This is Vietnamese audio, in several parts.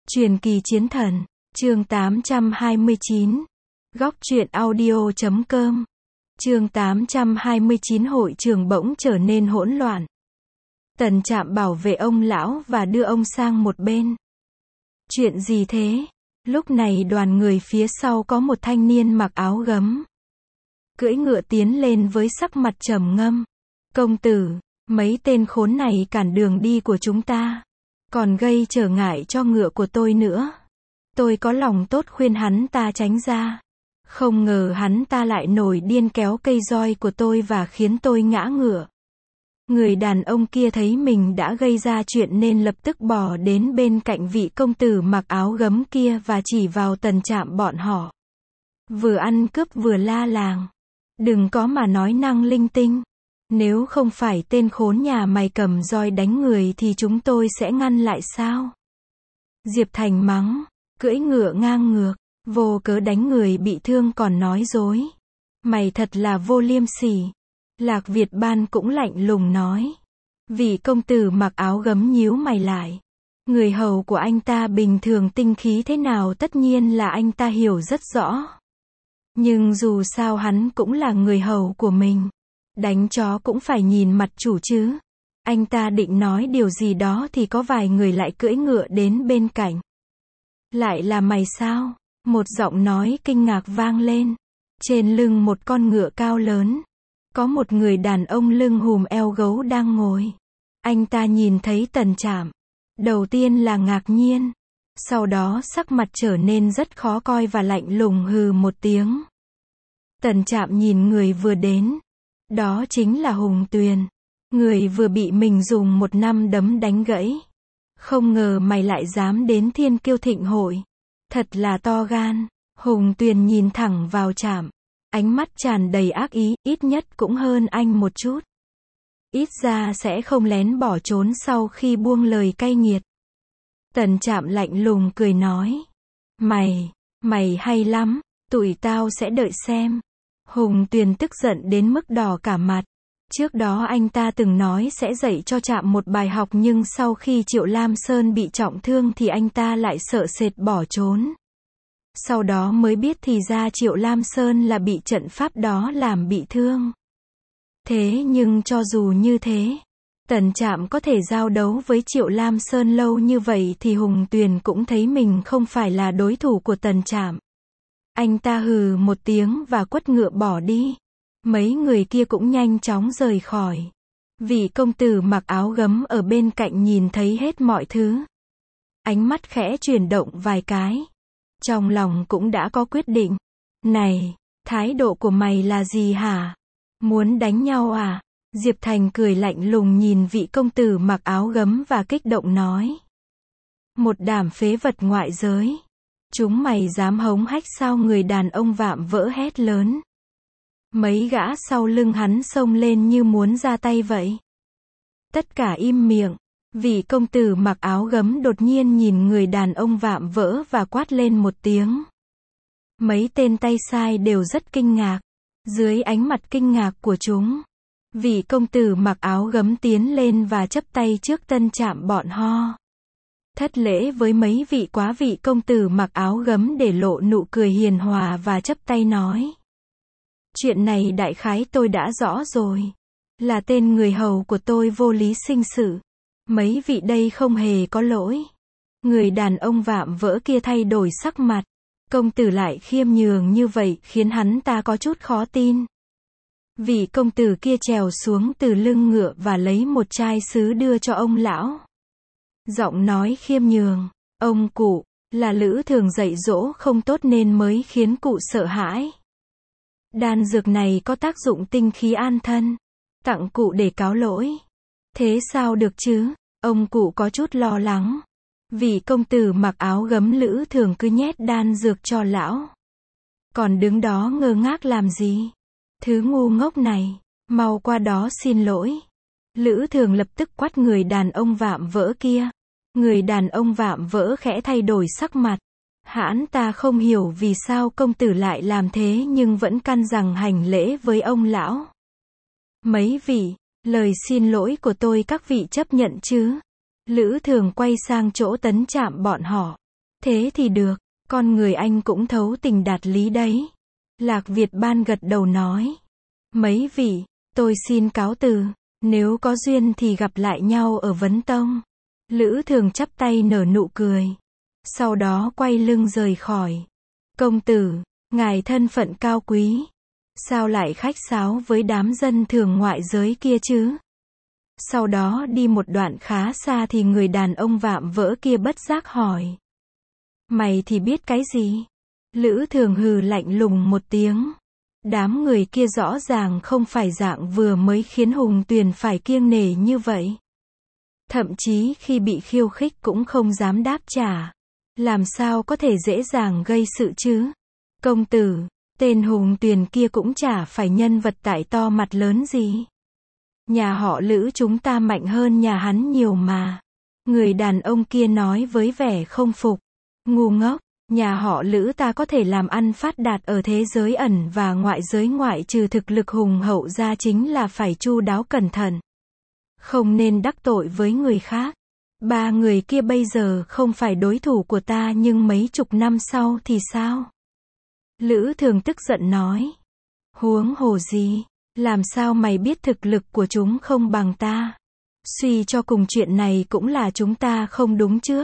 Truyền kỳ chiến thần, chương 829. Góc truyện audio.com. Chương 829 hội trường bỗng trở nên hỗn loạn. Tần Trạm bảo vệ ông lão và đưa ông sang một bên. Chuyện gì thế? Lúc này đoàn người phía sau có một thanh niên mặc áo gấm, cưỡi ngựa tiến lên với sắc mặt trầm ngâm. Công tử, mấy tên khốn này cản đường đi của chúng ta, còn gây trở ngại cho ngựa của tôi nữa. Tôi có lòng tốt khuyên hắn ta tránh ra, không ngờ hắn ta lại nổi điên kéo cây roi của tôi và khiến tôi ngã ngựa. Người đàn ông kia thấy mình đã gây ra chuyện nên lập tức bỏ đến bên cạnh vị công tử mặc áo gấm kia và chỉ vào Tần Trạm bọn họ. Vừa ăn cướp vừa la làng. Đừng có mà nói năng linh tinh. Nếu không phải tên khốn nhà mày cầm roi đánh người thì chúng tôi sẽ ngăn lại sao? Diệp Thành mắng, cưỡi ngựa ngang ngược, vô cớ đánh người bị thương còn nói dối. Mày thật là vô liêm sỉ. Lạc Việt Ban cũng lạnh lùng nói. Vị công tử mặc áo gấm nhíu mày lại. Người hầu của anh ta bình thường tinh khí thế nào tất nhiên là anh ta hiểu rất rõ. Nhưng dù sao hắn cũng là người hầu của mình. Đánh chó cũng phải nhìn mặt chủ chứ. Anh ta định nói điều gì đó thì có vài người lại cưỡi ngựa đến bên cạnh. Lại là mày sao? Một giọng nói kinh ngạc vang lên. Trên lưng một con ngựa cao lớn, có một người đàn ông lưng hùm eo gấu đang ngồi. Anh ta nhìn thấy Tần Trạm. Đầu tiên là ngạc nhiên. Sau đó sắc mặt trở nên rất khó coi và lạnh lùng hừ một tiếng. Tần Trạm nhìn người vừa đến. Đó chính là Hùng Tuyền. Người vừa bị mình dùng một năm đấm đánh gãy. Không ngờ mày lại dám đến Thiên Kiêu Thịnh Hội. Thật là to gan. Hùng Tuyền nhìn thẳng vào Trạm. Ánh mắt tràn đầy ác ý, ít nhất cũng hơn anh một chút. Ít ra sẽ không lén bỏ trốn sau khi buông lời cay nghiệt. Tần Trạm lạnh lùng cười nói. Mày hay lắm, tụi tao sẽ đợi xem. Hùng Tuyền tức giận đến mức đỏ cả mặt. Trước đó anh ta từng nói sẽ dạy cho Trạm một bài học nhưng sau khi Triệu Lam Sơn bị trọng thương thì anh ta lại sợ sệt bỏ trốn. Sau đó mới biết thì ra Triệu Lam Sơn là bị trận pháp đó làm bị thương. Thế nhưng cho dù như thế, Tần Trạm có thể giao đấu với Triệu Lam Sơn lâu như vậy thì Hùng Tuyền cũng thấy mình không phải là đối thủ của Tần Trạm. Anh ta hừ một tiếng và quất ngựa bỏ đi. Mấy người kia cũng nhanh chóng rời khỏi. Vị công tử mặc áo gấm ở bên cạnh nhìn thấy hết mọi thứ. Ánh mắt khẽ chuyển động vài cái. Trong lòng cũng đã có quyết định. Này, thái độ của mày là gì hả? Muốn đánh nhau à? Diệp Thành cười lạnh lùng nhìn vị công tử mặc áo gấm và kích động nói. Một đám phế vật ngoại giới. Chúng mày dám hống hách sao? Người đàn ông vạm vỡ hét lớn. Mấy gã sau lưng hắn xông lên như muốn ra tay vậy. Tất cả im miệng. Vị công tử mặc áo gấm đột nhiên nhìn người đàn ông vạm vỡ và quát lên một tiếng. Mấy tên tay sai đều rất kinh ngạc. Dưới ánh mặt kinh ngạc của chúng, vị công tử mặc áo gấm tiến lên và chắp tay trước Tần Trạm bọn họ. Thất lễ với mấy vị quá. Vị công tử mặc áo gấm để lộ nụ cười hiền hòa và chắp tay nói. Chuyện này đại khái tôi đã rõ rồi. Là tên người hầu của tôi vô lý sinh sự. Mấy vị đây không hề có lỗi. Người đàn ông vạm vỡ kia thay đổi sắc mặt. Công tử lại khiêm nhường như vậy khiến hắn ta có chút khó tin. Vị công tử kia trèo xuống từ lưng ngựa và lấy một chai sứ đưa cho ông lão. Giọng nói khiêm nhường. Ông cụ, là Lữ thường dạy dỗ không tốt nên mới khiến cụ sợ hãi. Đan dược này có tác dụng tinh khí an thân. Tặng cụ để cáo lỗi. Thế sao được chứ? Ông cụ có chút lo lắng. Vị công tử mặc áo gấm Lữ thường cứ nhét đan dược cho lão. Còn đứng đó ngơ ngác làm gì? Thứ ngu ngốc này, mau qua đó xin lỗi. Lữ thường lập tức quát người đàn ông vạm vỡ kia. Người đàn ông vạm vỡ khẽ thay đổi sắc mặt. Hãn ta không hiểu vì sao công tử lại làm thế nhưng vẫn căn rằng hành lễ với ông lão. Mấy vị, lời xin lỗi của tôi các vị chấp nhận chứ? Lữ thường quay sang chỗ Tần Trạm bọn họ. Thế thì được, con người anh cũng thấu tình đạt lý đấy. Lạc Việt Ban gật đầu nói. Mấy vị, tôi xin cáo từ, nếu có duyên thì gặp lại nhau ở Vấn Tông. Lữ Thường chắp tay nở nụ cười. Sau đó quay lưng rời khỏi. Công tử, ngài thân phận cao quý. Sao lại khách sáo với đám dân thường ngoại giới kia chứ? Sau đó đi một đoạn khá xa thì người đàn ông vạm vỡ kia bất giác hỏi. Mày thì biết cái gì? Lữ Thường hừ lạnh lùng một tiếng. Đám người kia rõ ràng không phải dạng vừa mới khiến Hùng Tuyền phải kiêng nể như vậy. Thậm chí khi bị khiêu khích cũng không dám đáp trả. Làm sao có thể dễ dàng gây sự chứ? Công tử, tên Hùng Tuyền kia cũng chả phải nhân vật tại to mặt lớn gì. Nhà họ Lữ chúng ta mạnh hơn nhà hắn nhiều mà. Người đàn ông kia nói với vẻ không phục. Ngu ngốc, nhà họ Lữ ta có thể làm ăn phát đạt ở thế giới ẩn và ngoại giới, ngoại trừ thực lực hùng hậu ra chính là phải chu đáo cẩn thận. Không nên đắc tội với người khác. Ba người kia bây giờ không phải đối thủ của ta, nhưng mấy chục năm sau thì sao? Lữ Thường tức giận nói. Huống hồ gì? Làm sao mày biết thực lực của chúng không bằng ta? Suy cho cùng chuyện này cũng là chúng ta không đúng chứ?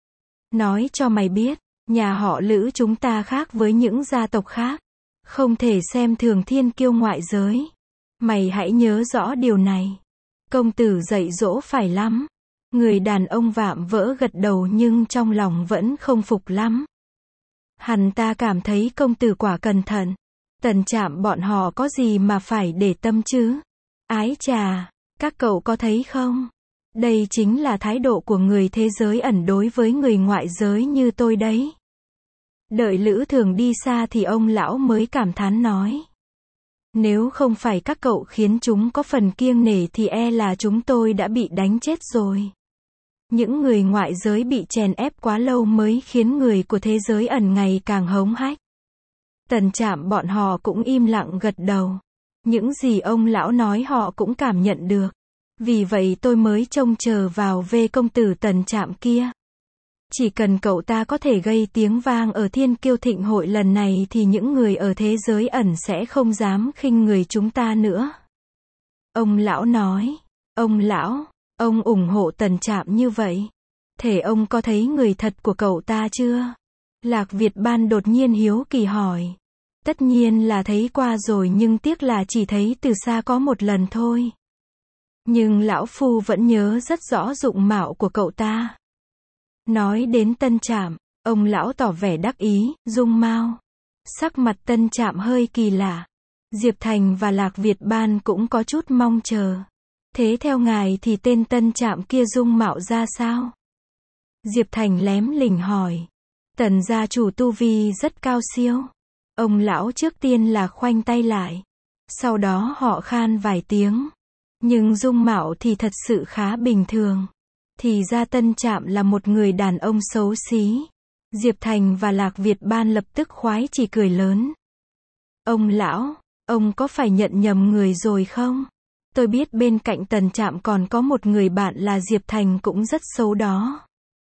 Nói cho mày biết, nhà họ Lữ chúng ta khác với những gia tộc khác. Không thể xem thường thiên kiêu ngoại giới. Mày hãy nhớ rõ điều này. Công tử dạy dỗ phải lắm. Người đàn ông vạm vỡ gật đầu nhưng trong lòng vẫn không phục lắm. Hắn ta cảm thấy công tử quả cẩn thận. Tần Trạm bọn họ có gì mà phải để tâm chứ? Ái chà, các cậu có thấy không? Đây chính là thái độ của người thế giới ẩn đối với người ngoại giới như tôi đấy. Đợi Lữ Thường đi xa thì ông lão mới cảm thán nói. Nếu không phải các cậu khiến chúng có phần kiêng nể thì e là chúng tôi đã bị đánh chết rồi. Những người ngoại giới bị chèn ép quá lâu mới khiến người của thế giới ẩn ngày càng hống hách. Tần Trạm bọn họ cũng im lặng gật đầu. Những gì ông lão nói họ cũng cảm nhận được. Vì vậy tôi mới trông chờ vào về công tử Tần Trạm kia. Chỉ cần cậu ta có thể gây tiếng vang ở Thiên Kiêu Thịnh Hội lần này thì những người ở thế giới ẩn sẽ không dám khinh người chúng ta nữa. Ông lão nói. Ông lão, ông ủng hộ Tần Trạm như vậy. Thế ông có thấy người thật của cậu ta chưa? Lạc Việt Ban đột nhiên hiếu kỳ hỏi. Tất nhiên là thấy qua rồi, nhưng tiếc là chỉ thấy từ xa có một lần thôi. Nhưng lão phu vẫn nhớ rất rõ dụng mạo của cậu ta. Nói đến Tân Trạm, ông lão tỏ vẻ đắc ý, dung mạo. Sắc mặt Tân Trạm hơi kỳ lạ. Diệp Thành và Lạc Việt Ban cũng có chút mong chờ. Thế theo ngài thì tên Tân Trạm kia dung mạo ra sao? Diệp Thành lém lỉnh hỏi. Tần gia chủ tu vi rất cao siêu. Ông lão trước tiên là khoanh tay lại. Sau đó họ khan vài tiếng. Nhưng dung mạo thì thật sự khá bình thường. Thì ra Tân Trạm là một người đàn ông xấu xí. Diệp Thành và Lạc Việt Ban lập tức khoái chỉ cười lớn. Ông lão, ông có phải nhận nhầm người rồi không? Tôi biết bên cạnh Tần Trạm còn có một người bạn là Diệp Thành cũng rất xấu đó.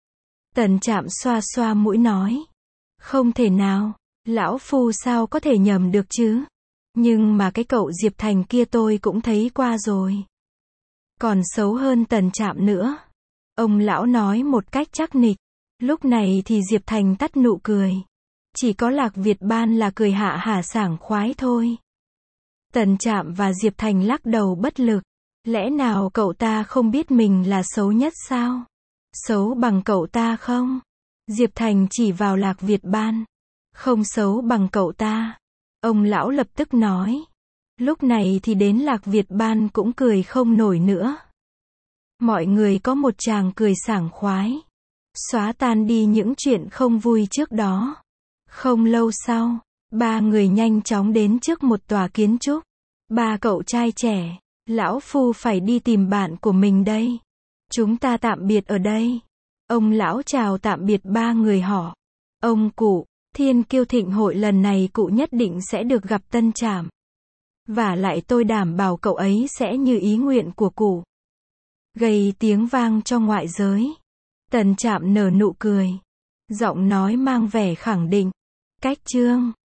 Tần Trạm xoa xoa mũi nói. Không thể nào, lão phu sao có thể nhầm được chứ? Nhưng mà cái cậu Diệp Thành kia tôi cũng thấy qua rồi. Còn xấu hơn Tần Trạm nữa. Ông lão nói một cách chắc nịch. Lúc này thì Diệp Thành tắt nụ cười. Chỉ có Lạc Việt Ban là cười hạ hả sảng khoái thôi. Tần Trạm và Diệp Thành lắc đầu bất lực. Lẽ nào cậu ta không biết mình là xấu nhất sao? Xấu bằng cậu ta không? Diệp Thành chỉ vào Lạc Việt Ban. Không xấu bằng cậu ta. Ông lão lập tức nói. Lúc này thì đến Lạc Việt Ban cũng cười không nổi nữa. Mọi người có một tràng cười sảng khoái. Xóa tan đi những chuyện không vui trước đó. Không lâu sau, ba người nhanh chóng đến trước một tòa kiến trúc. Ba cậu trai trẻ, lão phu phải đi tìm bạn của mình đây. Chúng ta tạm biệt ở đây. Ông lão chào tạm biệt ba người họ. Ông cụ, Thiên Kiêu Thịnh Hội lần này cụ nhất định sẽ được gặp Tân Trạm. Và lại tôi đảm bảo cậu ấy sẽ như ý nguyện của cụ. Gây tiếng vang cho ngoại giới. Tần Trạm nở nụ cười. Giọng nói mang vẻ khẳng định. Cách chương